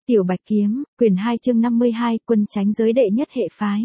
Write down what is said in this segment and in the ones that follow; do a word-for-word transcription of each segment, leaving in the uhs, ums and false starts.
Tiểu Bạch Kiếm, quyển hai chương năm mươi hai, quân tránh giới đệ nhất hệ phái.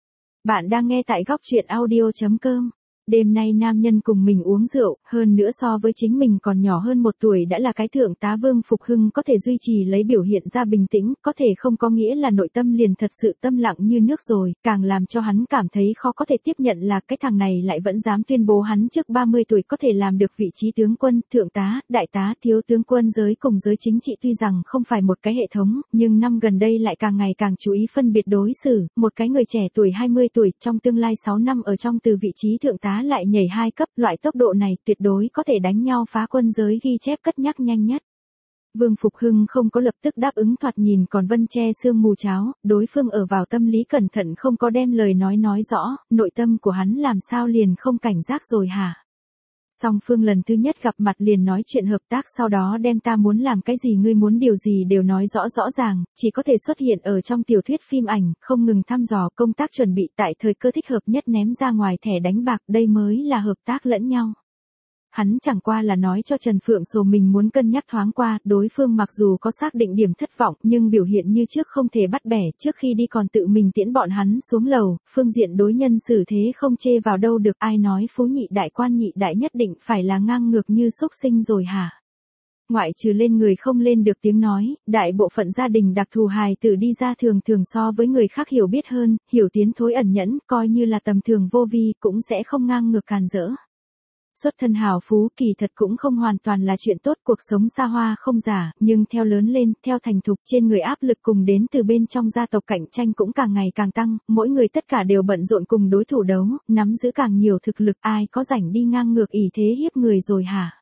Bạn đang nghe tại góc truyện audio chấm com. Đêm nay nam nhân cùng mình uống rượu, hơn nữa so với chính mình còn nhỏ hơn một tuổi đã là cái thượng tá Vương Phục Hưng có thể duy trì lấy biểu hiện ra bình tĩnh, có thể không có nghĩa là nội tâm liền thật sự tâm lặng như nước rồi, càng làm cho hắn cảm thấy khó có thể tiếp nhận là cái thằng này lại vẫn dám tuyên bố hắn trước ba mươi tuổi có thể làm được vị trí tướng quân, thượng tá, đại tá, thiếu tướng quân giới cùng giới chính trị tuy rằng không phải một cái hệ thống, nhưng năm gần đây lại càng ngày càng chú ý phân biệt đối xử, một cái người trẻ tuổi hai mươi tuổi trong tương lai sáu năm ở trong từ vị trí thượng tá lại nhảy hai cấp, loại tốc độ này tuyệt đối có thể đánh nhau phá quân giới ghi chép cất nhắc nhanh nhất. Vương Phục Hưng không có lập tức đáp ứng, thoạt nhìn còn vân che sương mù cháo, đối phương ở vào tâm lý cẩn thận không có đem lời nói nói rõ, nội tâm của hắn làm sao liền không cảnh giác rồi hả? Song phương lần thứ nhất gặp mặt liền nói chuyện hợp tác, sau đó đem ta muốn làm cái gì ngươi muốn điều gì đều nói rõ rõ ràng, chỉ có thể xuất hiện ở trong tiểu thuyết phim ảnh, không ngừng thăm dò công tác chuẩn bị tại thời cơ thích hợp nhất ném ra ngoài thẻ đánh bạc, đây mới là hợp tác lẫn nhau. Hắn chẳng qua là nói cho Trần Phượng Sồ mình muốn cân nhắc thoáng qua, đối phương mặc dù có xác định điểm thất vọng nhưng biểu hiện như trước không thể bắt bẻ, trước khi đi còn tự mình tiễn bọn hắn xuống lầu, phương diện đối nhân xử thế không chê vào đâu được, ai nói phú nhị đại quan nhị đại nhất định phải là ngang ngược như xúc sinh rồi hả? Ngoại trừ lên người không lên được tiếng nói, đại bộ phận gia đình đặc thù hài tử đi ra thường thường so với người khác hiểu biết hơn, hiểu tiến thối ẩn nhẫn, coi như là tầm thường vô vi cũng sẽ không ngang ngược càn rỡ. Xuất thân hào phú kỳ thật cũng không hoàn toàn là chuyện tốt, cuộc sống xa hoa không giả, nhưng theo lớn lên, theo thành thục, trên người áp lực cùng đến từ bên trong gia tộc cạnh tranh cũng càng ngày càng tăng, mỗi người tất cả đều bận rộn cùng đối thủ đấu, nắm giữ càng nhiều thực lực, ai có rảnh đi ngang ngược ỷ thế hiếp người rồi hả?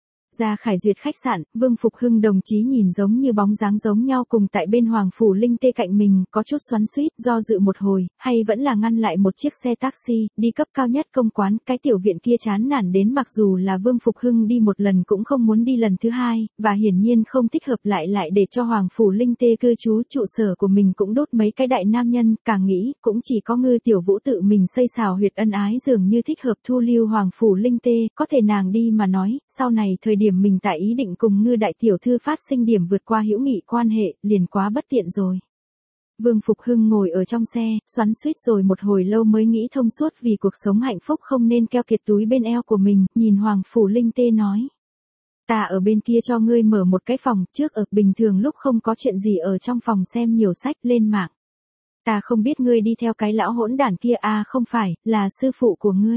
Ra Khải Duyệt khách sạn, Vương Phục Hưng đồng chí nhìn giống như bóng dáng giống nhau cùng tại bên Hoàng Phủ Linh Tê cạnh mình, có chút xoắn xuýt, do dự một hồi, hay vẫn là ngăn lại một chiếc xe taxi, đi cấp cao nhất công quán, cái tiểu viện kia chán nản đến mặc dù là Vương Phục Hưng đi một lần cũng không muốn đi lần thứ hai, và hiển nhiên không thích hợp lại lại để cho Hoàng Phủ Linh Tê cư trú, trụ sở của mình cũng đốt mấy cái đại nam nhân, càng nghĩ, cũng chỉ có Ngư Tiểu Vũ tự mình xây xào huyệt ân ái dường như thích hợp thu lưu Hoàng Phủ Linh Tê, có thể nàng đi mà nói, sau này thời điểm điểm mình tại ý định cùng Ngư đại tiểu thư phát sinh điểm vượt qua hữu nghị quan hệ, liền quá bất tiện rồi. Vương Phục Hưng ngồi ở trong xe, xoắn xuýt rồi một hồi lâu mới nghĩ thông suốt, vì cuộc sống hạnh phúc không nên keo kiệt túi bên eo của mình, nhìn Hoàng Phủ Linh Tê nói. Ta ở bên kia cho ngươi mở một cái phòng, trước ở bình thường lúc không có chuyện gì ở trong phòng xem nhiều sách lên mạng. Ta không biết ngươi đi theo cái lão hỗn đản kia à, không phải, là sư phụ của ngươi.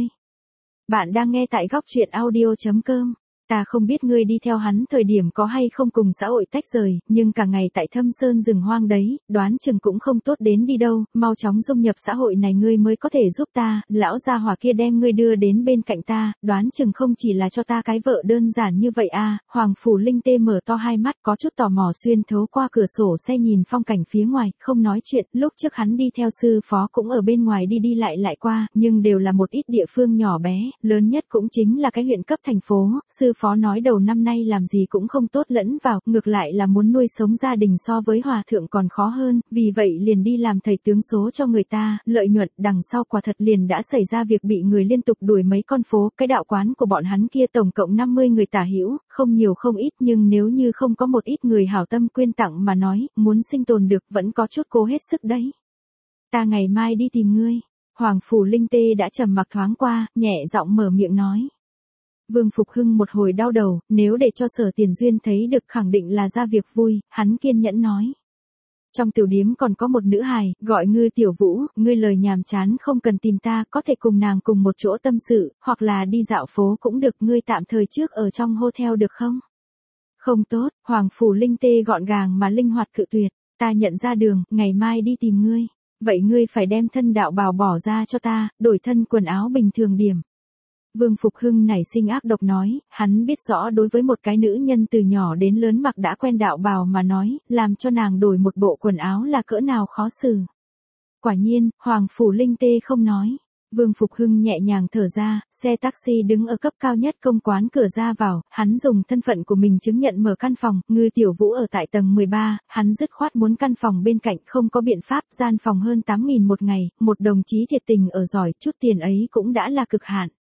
Bạn đang nghe tại góc truyện audio chấm com. Ta không biết ngươi đi theo hắn thời điểm có hay không cùng xã hội tách rời, nhưng cả ngày tại thâm sơn rừng hoang đấy, đoán chừng cũng không tốt đến đi đâu, mau chóng dung nhập xã hội này ngươi mới có thể giúp ta, lão gia hỏa kia đem ngươi đưa đến bên cạnh ta, đoán chừng không chỉ là cho ta cái vợ đơn giản như vậy à, Hoàng Phủ Linh Tê mở to hai mắt có chút tò mò xuyên thấu qua cửa sổ xe nhìn phong cảnh phía ngoài, không nói chuyện, lúc trước hắn đi theo sư phó cũng ở bên ngoài đi đi lại lại qua, nhưng đều là một ít địa phương nhỏ bé, lớn nhất cũng chính là cái huyện cấp thành phố, sư phó nói đầu năm nay làm gì cũng không tốt lẫn vào, ngược lại là muốn nuôi sống gia đình so với hòa thượng còn khó hơn, vì vậy liền đi làm thầy tướng số cho người ta, lợi nhuận đằng sau quả thật liền đã xảy ra việc bị người liên tục đuổi mấy con phố, cái đạo quán của bọn hắn kia tổng cộng năm mươi người tả hữu, không nhiều không ít, nhưng nếu như không có một ít người hảo tâm quyên tặng mà nói, muốn sinh tồn được vẫn có chút cố hết sức đấy. Ta ngày mai đi tìm ngươi. Hoàng Phủ Linh Tê đã trầm mặc thoáng qua, nhẹ giọng mở miệng nói. Vương Phục Hưng một hồi đau đầu, nếu để cho Sở Tiền Duyên thấy được khẳng định là ra việc vui, hắn kiên nhẫn nói. Trong tiểu điếm còn có một nữ hài, gọi Ngư Tiểu Vũ, ngươi lời nhàm chán không cần tìm ta, có thể cùng nàng cùng một chỗ tâm sự, hoặc là đi dạo phố cũng được, ngươi tạm thời trước ở trong hotel được không? Không tốt, Hoàng Phủ Linh Tê gọn gàng mà linh hoạt cự tuyệt, ta nhận ra đường, ngày mai đi tìm ngươi. Vậy ngươi phải đem thân đạo bào bỏ ra cho ta, đổi thân quần áo bình thường điểm. Vương Phục Hưng nảy sinh ác độc nói, hắn biết rõ đối với một cái nữ nhân từ nhỏ đến lớn mặc đã quen đạo bào mà nói, làm cho nàng đổi một bộ quần áo là cỡ nào khó xử. Quả nhiên, Hoàng Phủ Linh Tê không nói. Vương Phục Hưng nhẹ nhàng thở ra, xe taxi đứng ở cấp cao nhất công quán cửa ra vào, hắn dùng thân phận của mình chứng nhận mở căn phòng, Ngư Tiểu Vũ ở tại tầng mười ba, hắn dứt khoát muốn căn phòng bên cạnh, không có biện pháp, gian phòng hơn tám nghìn một ngày, một đồng chí thiệt tình ở giỏi, chút tiền ấy cũng đã là cực hạn.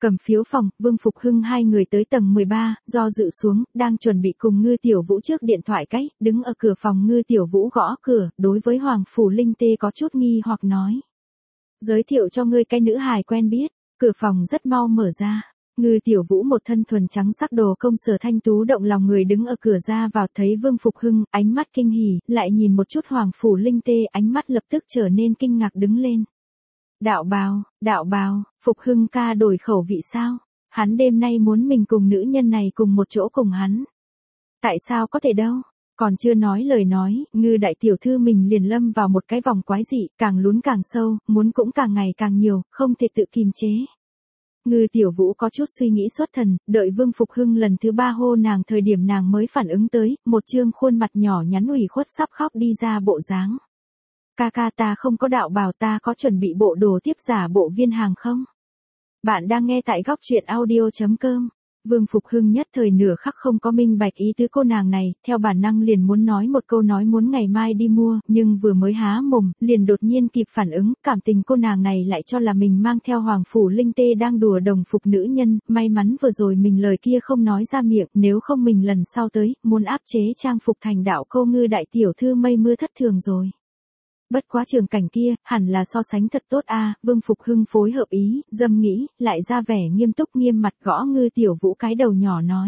Cầm phiếu phòng, Vương Phục Hưng hai người tới tầng mười ba, do dự xuống, đang chuẩn bị cùng Ngư Tiểu Vũ trước điện thoại cách, đứng ở cửa phòng Ngư Tiểu Vũ gõ cửa, đối với Hoàng Phủ Linh Tê có chút nghi hoặc nói. Giới thiệu cho ngươi cái nữ hài quen biết, cửa phòng rất mau mở ra. Ngư Tiểu Vũ một thân thuần trắng sắc đồ công sở thanh tú động lòng người đứng ở cửa ra vào thấy Vương Phục Hưng, ánh mắt kinh hỉ, lại nhìn một chút Hoàng Phủ Linh Tê, ánh mắt lập tức trở nên kinh ngạc đứng lên. Đạo bào, đạo bào, Phục Hưng ca đổi khẩu vị sao? Hắn đêm nay muốn mình cùng nữ nhân này cùng một chỗ cùng hắn. Tại sao có thể đâu? Còn chưa nói lời nói, Ngư đại tiểu thư mình liền lâm vào một cái vòng quái dị, càng lún càng sâu, muốn cũng càng ngày càng nhiều, không thể tự kìm chế. Ngư Tiểu Vũ có chút suy nghĩ xuất thần, đợi Vương Phục Hưng lần thứ ba hô nàng thời điểm nàng mới phản ứng tới, một trương khuôn mặt nhỏ nhắn ủy khuất sắp khóc đi ra bộ dáng. Ca ca ta không có đạo bào, ta có chuẩn bị bộ đồ tiếp giả bộ viên hàng không? Bạn đang nghe tại góc truyện audio chấm com. Vương Phục Hưng nhất thời nửa khắc không có minh bạch ý tứ cô nàng này, theo bản năng liền muốn nói một câu nói muốn ngày mai đi mua, nhưng vừa mới há mồm, liền đột nhiên kịp phản ứng, cảm tình cô nàng này lại cho là mình mang theo Hoàng Phủ Linh Tê đang đùa đồng phục nữ nhân, may mắn vừa rồi mình lời kia không nói ra miệng, nếu không mình lần sau tới, muốn áp chế trang phục thành đạo cô Ngư đại tiểu thư mây mưa thất thường rồi. Bất quá trường cảnh kia, hẳn là so sánh thật tốt a. Vương Phục Hưng phối hợp ý, dâm nghĩ, lại ra vẻ nghiêm túc nghiêm mặt gõ Ngư Tiểu Vũ cái đầu nhỏ nói.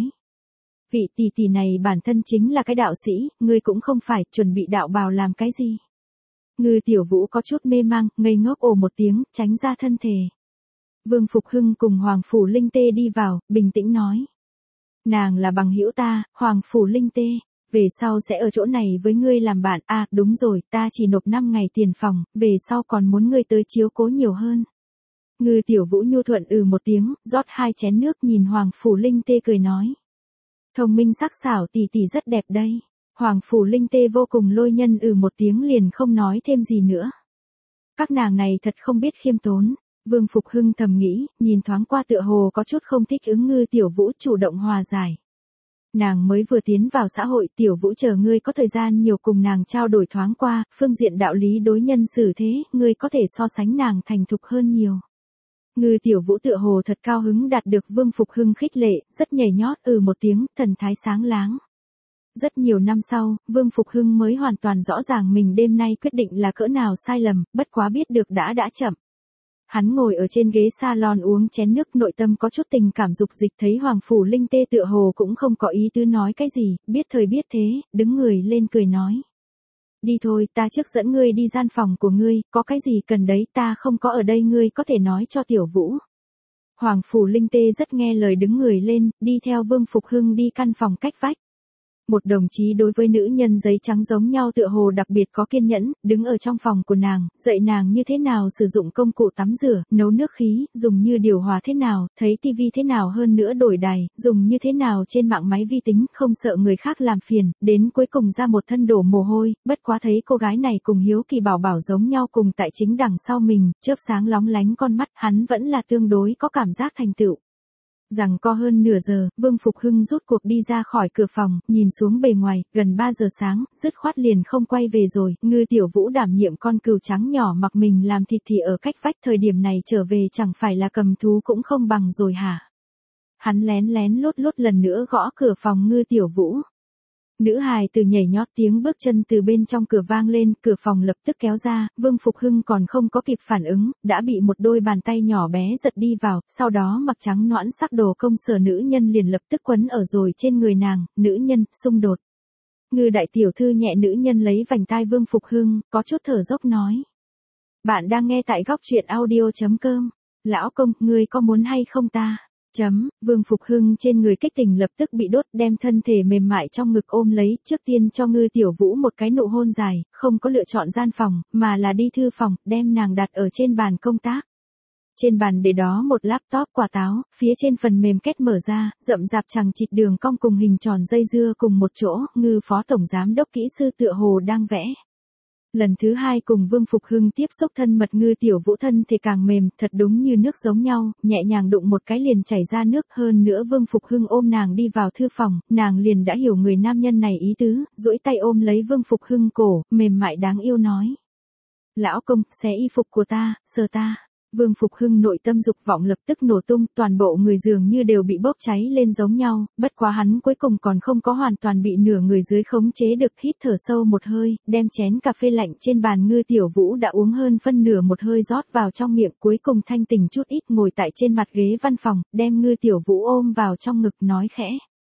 Vị tỷ tỷ này bản thân chính là cái đạo sĩ, ngươi cũng không phải chuẩn bị đạo bào làm cái gì. Ngư Tiểu Vũ có chút mê mang, ngây ngốc ồ một tiếng, tránh ra thân thể. Vương Phục Hưng cùng Hoàng Phủ Linh Tê đi vào, bình tĩnh nói. Nàng là bằng hữu ta, Hoàng Phủ Linh Tê. Về sau sẽ ở chỗ này với ngươi làm bạn, à đúng rồi, ta chỉ nộp năm ngày tiền phòng, về sau còn muốn ngươi tới chiếu cố nhiều hơn. Ngư Tiểu Vũ nhu thuận ừ một tiếng, rót hai chén nước nhìn Hoàng Phủ Linh Tê cười nói. Thông minh sắc sảo tỷ tỷ rất đẹp đây. Hoàng Phủ Linh Tê vô cùng lôi nhân ừ một tiếng liền không nói thêm gì nữa. Các nàng này thật không biết khiêm tốn. Vương Phục Hưng thầm nghĩ, nhìn thoáng qua tựa hồ có chút không thích ứng Ngư Tiểu Vũ chủ động hòa giải. Nàng mới vừa tiến vào xã hội, Tiểu Vũ chờ ngươi có thời gian nhiều cùng nàng trao đổi thoáng qua, phương diện đạo lý đối nhân xử thế, ngươi có thể so sánh nàng thành thục hơn nhiều. Ngư Tiểu Vũ tựa hồ thật cao hứng đạt được Vương Phục Hưng khích lệ, rất nhảy nhót ừ một tiếng, thần thái sáng láng. Rất nhiều năm sau, Vương Phục Hưng mới hoàn toàn rõ ràng mình đêm nay quyết định là cỡ nào sai lầm, bất quá biết được đã đã chậm. Hắn ngồi ở trên ghế salon uống chén nước, nội tâm có chút tình cảm dục dịch, thấy Hoàng Phủ Linh Tê tựa hồ cũng không có ý tứ nói cái gì, biết thời biết thế, đứng người lên cười nói. Đi thôi, ta trước dẫn ngươi đi gian phòng của ngươi, có cái gì cần đấy ta không có ở đây ngươi có thể nói cho Tiểu Vũ. Hoàng Phủ Linh Tê rất nghe lời đứng người lên, đi theo Vương Phục Hưng đi căn phòng cách vách. Một đồng chí đối với nữ nhân giấy trắng giống nhau tựa hồ đặc biệt có kiên nhẫn, đứng ở trong phòng của nàng, dạy nàng như thế nào sử dụng công cụ tắm rửa, nấu nước khí, dùng như điều hòa thế nào, thấy tivi thế nào hơn nữa đổi đài, dùng như thế nào trên mạng máy vi tính, không sợ người khác làm phiền, đến cuối cùng ra một thân đổ mồ hôi, bất quá thấy cô gái này cùng Hiếu Kỳ Bảo Bảo giống nhau cùng tại chính đằng sau mình, chớp sáng lóng lánh con mắt, hắn vẫn là tương đối có cảm giác thành tựu. Rằng co hơn nửa giờ, Vương Phục Hưng rút cuộc đi ra khỏi cửa phòng, nhìn xuống bề ngoài, gần ba giờ sáng, dứt khoát liền không quay về rồi, Ngư Tiểu Vũ đảm nhiệm con cừu trắng nhỏ mặc mình làm thịt thì ở cách vách thời điểm này trở về chẳng phải là cầm thú cũng không bằng rồi hả? Hắn lén lén lút lút lần nữa gõ cửa phòng Ngư Tiểu Vũ. Nữ hài từ nhảy nhót tiếng bước chân từ bên trong cửa vang lên, cửa phòng lập tức kéo ra, Vương Phục Hưng còn không có kịp phản ứng, đã bị một đôi bàn tay nhỏ bé giật đi vào, sau đó mặc trắng nõn sắc đồ công sở nữ nhân liền lập tức quấn ở rồi trên người nàng, nữ nhân, xung đột. Ngư đại tiểu thư nhẹ nữ nhân lấy vành tai Vương Phục Hưng, có chút thở dốc nói. Bạn đang nghe tại góc truyện audio chấm com. Lão công, ngươi có muốn hay không ta? Chấm, Vương Phục Hưng trên người kích tình lập tức bị đốt, đem thân thể mềm mại trong ngực ôm lấy, trước tiên cho Ngư Tiểu Vũ một cái nụ hôn dài, không có lựa chọn gian phòng, mà là đi thư phòng, đem nàng đặt ở trên bàn công tác. Trên bàn để đó một laptop quả táo, phía trên phần mềm kết mở ra, rậm rạp chằng chịt đường cong cùng hình tròn dây dưa cùng một chỗ, Ngư phó tổng giám đốc kỹ sư tựa hồ đang vẽ. Lần thứ hai cùng Vương Phục Hưng tiếp xúc thân mật, Ngư Tiểu Vũ thân thì càng mềm, thật đúng như nước giống nhau, nhẹ nhàng đụng một cái liền chảy ra nước, hơn nữa Vương Phục Hưng ôm nàng đi vào thư phòng, nàng liền đã hiểu người nam nhân này ý tứ, duỗi tay ôm lấy Vương Phục Hưng cổ, mềm mại đáng yêu nói. Lão công, xé y phục của ta, sờ ta. Vương Phục Hưng nội tâm dục vọng lập tức nổ tung, toàn bộ người dường như đều bị bốc cháy lên giống nhau, bất quá hắn cuối cùng còn không có hoàn toàn bị nửa người dưới khống chế được, hít thở sâu một hơi, đem chén cà phê lạnh trên bàn Ngư Tiểu Vũ đã uống hơn phân nửa một hơi rót vào trong miệng, cuối cùng thanh tỉnh chút ít ngồi tại trên mặt ghế văn phòng, đem Ngư Tiểu Vũ ôm vào trong ngực nói khẽ.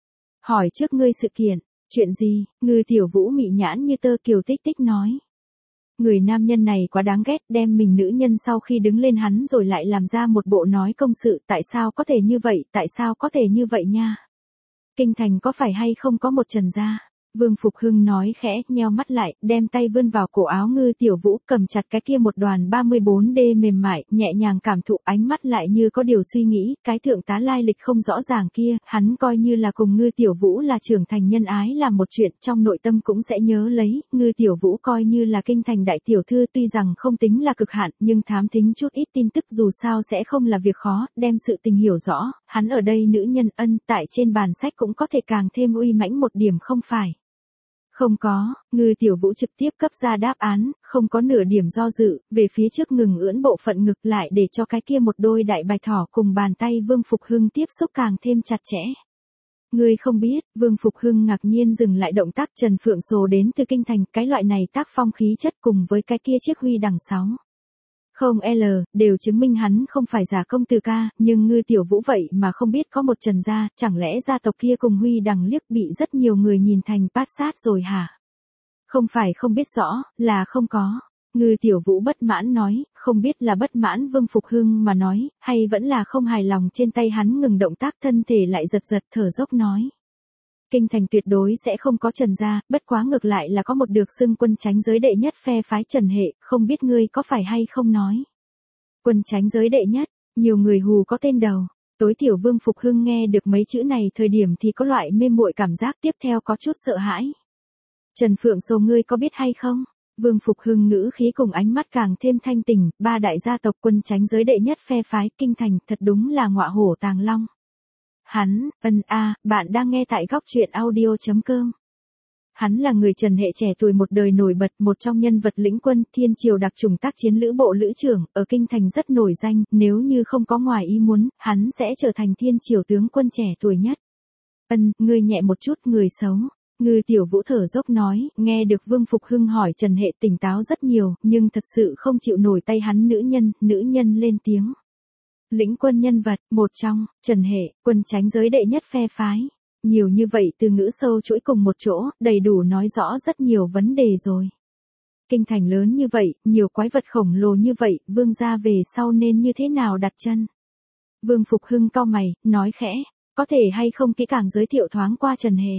Hỏi trước ngươi sự kiện, chuyện gì? Ngư Tiểu Vũ mị nhãn như tơ kiều tích tích nói. Người nam nhân này quá đáng ghét, đem mình nữ nhân sau khi đứng lên hắn rồi lại làm ra một bộ nói công sự, tại sao có thể như vậy, tại sao có thể như vậy nha. Kinh thành có phải hay không có một Trần gia? Vương Phục Hưng nói khẽ, nheo mắt lại, đem tay vươn vào cổ áo Ngư Tiểu Vũ, cầm chặt cái kia một đoàn ba mươi bốn D mềm mại, nhẹ nhàng cảm thụ, ánh mắt lại như có điều suy nghĩ, cái thượng tá lai lịch không rõ ràng kia, hắn coi như là cùng Ngư Tiểu Vũ là trưởng thành nhân ái làm một chuyện, trong nội tâm cũng sẽ nhớ lấy, Ngư Tiểu Vũ coi như là kinh thành đại tiểu thư, tuy rằng không tính là cực hạn, nhưng thám thính chút ít tin tức dù sao sẽ không là việc khó, đem sự tình hiểu rõ, hắn ở đây nữ nhân ân, tại trên bàn sách cũng có thể càng thêm uy mãnh một điểm không phải. Không có, Ngư Tiểu Vũ trực tiếp cấp ra đáp án, không có nửa điểm do dự, về phía trước ngừng ưỡn bộ phận ngực lại để cho cái kia một đôi đại bạch thỏ cùng bàn tay Vương Phục Hưng tiếp xúc càng thêm chặt chẽ. Ngươi không biết, Vương Phục Hưng ngạc nhiên dừng lại động tác, Trần Phượng Sồ đến từ kinh thành, cái loại này tác phong khí chất cùng với cái kia chiếc huy đằng sáu. Không L, đều chứng minh hắn không phải giả công tử ca, nhưng Ngư Tiểu Vũ vậy mà không biết có một Trần gia, chẳng lẽ gia tộc kia cùng huy đằng liếc bị rất nhiều người nhìn thành bát sát rồi hả? Không phải không biết rõ, là không có. Ngư Tiểu Vũ bất mãn nói, không biết là bất mãn Vương Phục Hưng mà nói, hay vẫn là không hài lòng trên tay hắn ngừng động tác, thân thể lại giật giật thở dốc nói. Kinh thành tuyệt đối sẽ không có Trần gia, bất quá ngược lại là có một được xưng quân chánh giới đệ nhất phe phái Trần hệ, không biết ngươi có phải hay không nói. Quân chánh giới đệ nhất, nhiều người hù có tên đầu. Tối thiểu Vương Phục Hưng nghe được mấy chữ này thời điểm thì có loại mê muội cảm giác, tiếp theo có chút sợ hãi. Trần Phượng Sồ ngươi có biết hay không? Vương Phục Hưng ngữ khí cùng ánh mắt càng thêm thanh tình, ba đại gia tộc quân chánh giới đệ nhất phe phái kinh thành, thật đúng là ngọa hổ tàng long. Hắn, ân a, bạn đang nghe tại góc truyện audio chấm com. Hắn là người Trần hệ trẻ tuổi một đời nổi bật, một trong nhân vật lĩnh quân, thiên triều đặc chủng tác chiến lữ bộ lữ trưởng, ở kinh thành rất nổi danh, nếu như không có ngoài ý muốn, hắn sẽ trở thành thiên triều tướng quân trẻ tuổi nhất. Ân, ngươi nhẹ một chút, người xấu. Ngư Tiểu Vũ thở dốc nói, nghe được Vương Phục Hưng hỏi Trần hệ tỉnh táo rất nhiều, nhưng thật sự không chịu nổi tay hắn nữ nhân, nữ nhân lên tiếng. Lĩnh quân nhân vật, một trong, Trần hệ, quân chánh giới đệ nhất phe phái. Nhiều như vậy từ ngữ sâu chuỗi cùng một chỗ, đầy đủ nói rõ rất nhiều vấn đề rồi. Kinh thành lớn như vậy, nhiều quái vật khổng lồ như vậy, vương gia về sau nên như thế nào đặt chân? Vương Phục Hưng cau mày, nói khẽ, có thể hay không kỹ càng giới thiệu thoáng qua Trần hệ?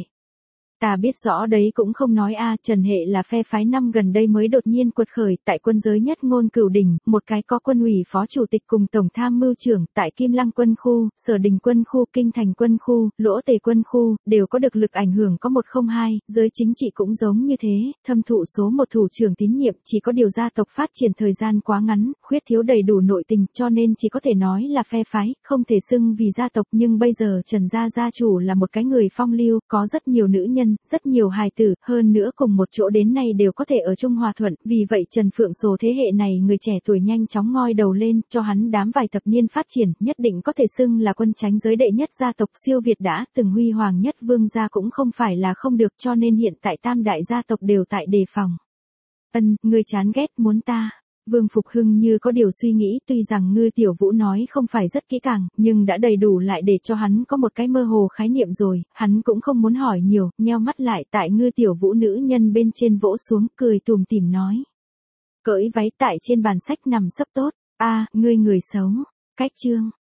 Ta biết rõ đấy cũng không nói a, Trần hệ là phe phái năm gần đây mới đột nhiên quật khởi, tại quân giới nhất ngôn cửu đỉnh, một cái có quân ủy phó chủ tịch cùng tổng tham mưu trưởng, tại Kim Lăng quân khu, Sở Đình quân khu, Kinh thành quân khu, Lỗ Tề quân khu, đều có được lực ảnh hưởng có một không hai, giới chính trị cũng giống như thế, thâm thụ số một thủ trưởng tín nhiệm, chỉ có điều gia tộc phát triển thời gian quá ngắn, khuyết thiếu đầy đủ nội tình, cho nên chỉ có thể nói là phe phái, không thể xưng vì gia tộc, nhưng bây giờ Trần gia gia chủ là một cái người phong lưu, có rất nhiều nữ nhân, rất nhiều hài tử, hơn nữa cùng một chỗ đến nay đều có thể ở chung hòa thuận, vì vậy Trần Phượng Sồ thế hệ này người trẻ tuổi nhanh chóng ngoi đầu lên, cho hắn đám vài thập niên phát triển, nhất định có thể xưng là quân chánh giới đệ nhất gia tộc siêu việt đã từng huy hoàng nhất vương gia cũng không phải là không được, cho nên hiện tại tam đại gia tộc đều tại đề phòng. Ân, ngươi chán ghét muốn ta. Vương Phục Hưng như có điều suy nghĩ, tuy rằng Ngư Tiểu Vũ nói không phải rất kỹ càng, nhưng đã đầy đủ lại để cho hắn có một cái mơ hồ khái niệm rồi, hắn cũng không muốn hỏi nhiều, nheo mắt lại tại Ngư Tiểu Vũ nữ nhân bên trên vỗ xuống, cười tùm tìm nói. Cởi váy tại trên bàn sách nằm sấp tốt, a, ngươi người xấu, cách chương.